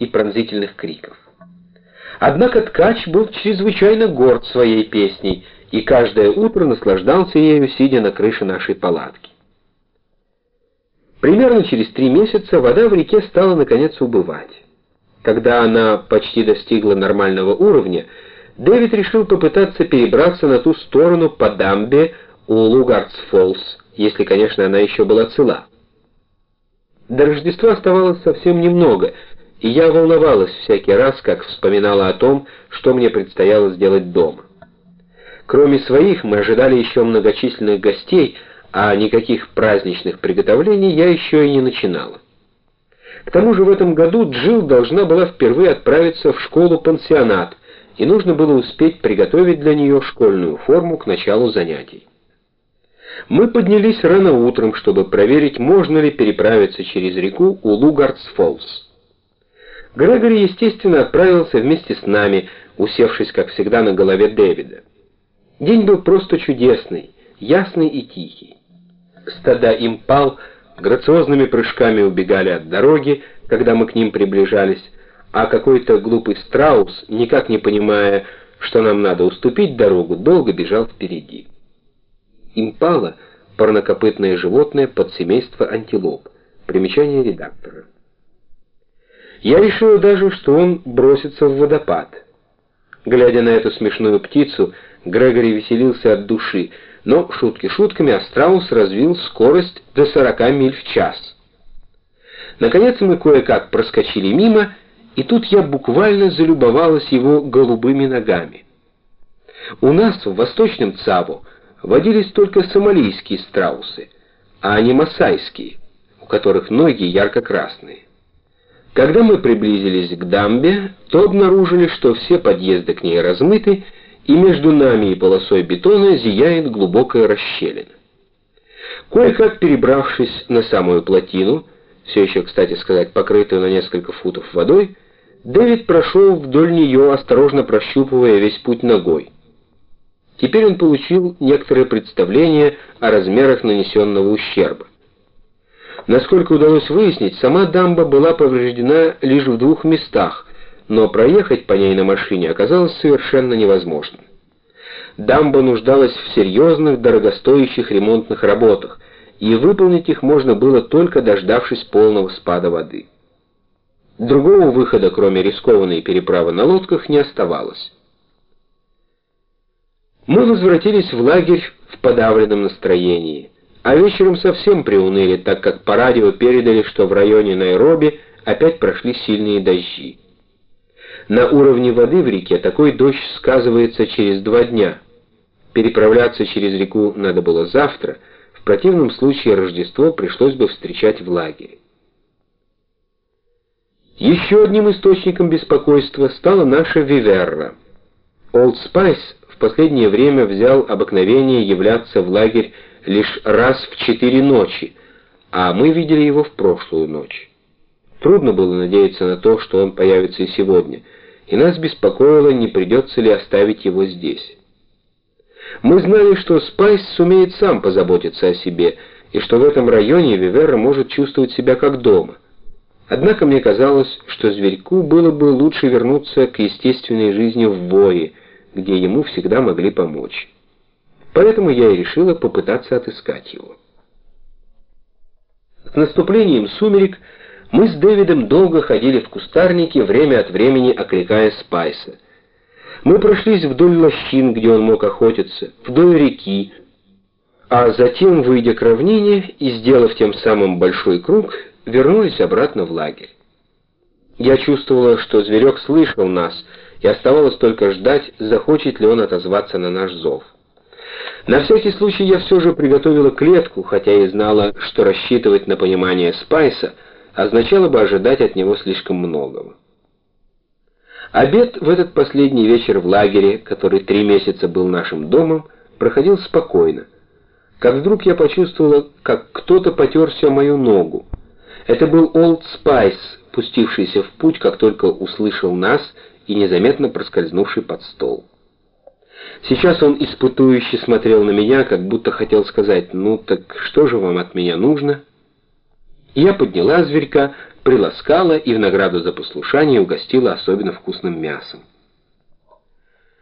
и пронзительных криков. Однако ткач был чрезвычайно горд своей песней и каждое утро наслаждался ею, сидя на крыше нашей палатки. Примерно через 3 месяца вода в реке стала наконец убывать. Когда она почти достигла нормального уровня, Дэвид решил попытаться перебраться на ту сторону по дамбе у Лугардс-Фоллс, если, конечно, она еще была цела. До Рождества оставалось совсем немного, и я волновалась всякий раз, как вспоминала о том, что мне предстояло сделать дома. Кроме своих, мы ожидали еще многочисленных гостей, а никаких праздничных приготовлений я еще и не начинала. К тому же в этом году Джилл должна была впервые отправиться в школу-пансионат, и нужно было успеть приготовить для нее школьную форму к началу занятий. Мы поднялись рано утром, чтобы проверить, можно ли переправиться через реку у Лугардс-Фоллс. Грегори, естественно, отправился вместе с нами, усевшись, как всегда, на голове Дэвида. День был просто чудесный, ясный и тихий. Стада импал грациозными прыжками убегали от дороги, когда мы к ним приближались, а какой-то глупый страус, никак не понимая, что нам надо уступить дорогу, долго бежал впереди. Импала — парнокопытное животное подсемейства антилоп. Примечание редактора. Я решила даже, что он бросится в водопад. Глядя на эту смешную птицу, Грегори веселился от души, но шутки шутками, а страус развил скорость до 40 миль в час. Наконец мы кое-как проскочили мимо, и тут я буквально залюбовалась его голубыми ногами. У нас в Восточном Цаву водились только сомалийские страусы, а не масайские, у которых ноги ярко-красные. Когда мы приблизились к дамбе, то обнаружили, что все подъезды к ней размыты, и между нами и полосой бетона зияет глубокая расщелина. Кое-как перебравшись на самую плотину, все еще, кстати сказать, покрытую на несколько футов водой, Дэвид прошел вдоль нее, осторожно прощупывая весь путь ногой. Теперь он получил некоторое представление о размерах нанесенного ущерба. Насколько удалось выяснить, сама дамба была повреждена лишь в 2 местах, но проехать по ней на машине оказалось совершенно невозможным. Дамба нуждалась в серьезных, дорогостоящих ремонтных работах, и выполнить их можно было только дождавшись полного спада воды. Другого выхода, кроме рискованной переправы на лодках, не оставалось. Мы возвратились в лагерь в подавленном настроении, а вечером совсем приуныли, так как по радио передали, что в районе Найроби опять прошли сильные дожди. На уровне воды в реке такой дождь сказывается через 2 дня. Переправляться через реку надо было завтра, в противном случае Рождество пришлось бы встречать в лагере. Еще одним источником беспокойства стала наша Виверра. Олд Спайс в последнее время взял обыкновение являться в лагерь лишь раз в 4 ночи, а мы видели его в прошлую ночь. Трудно было надеяться на то, что он появится и сегодня, и нас беспокоило, не придется ли оставить его здесь. Мы знали, что Спайс сумеет сам позаботиться о себе, и что в этом районе Виверра может чувствовать себя как дома. Однако мне казалось, что зверьку было бы лучше вернуться к естественной жизни в Вое, где ему всегда могли помочь. Поэтому я и решила попытаться отыскать его. С наступлением сумерек мы с Дэвидом долго ходили в кустарнике, время от времени окликая Спайса. Мы прошлись вдоль лощин, где он мог охотиться, вдоль реки, а затем, выйдя к равнине и сделав тем самым большой круг, вернулись обратно в лагерь. Я чувствовала, что зверек слышал нас, и оставалось только ждать, захочет ли он отозваться на наш зов. На всякий случай я все же приготовила клетку, хотя и знала, что рассчитывать на понимание Спайса означало бы ожидать от него слишком многого. Обед в этот последний вечер в лагере, который 3 месяца был нашим домом, проходил спокойно. Как вдруг я почувствовала, как кто-то потерся о мою ногу. Это был Олд Спайс, пустившийся в путь, как только услышал нас и незаметно проскользнувший под стол. Сейчас он испытующе смотрел на меня, как будто хотел сказать: «Ну так что же вам от меня нужно?» Я подняла зверька, приласкала и в награду за послушание угостила особенно вкусным мясом.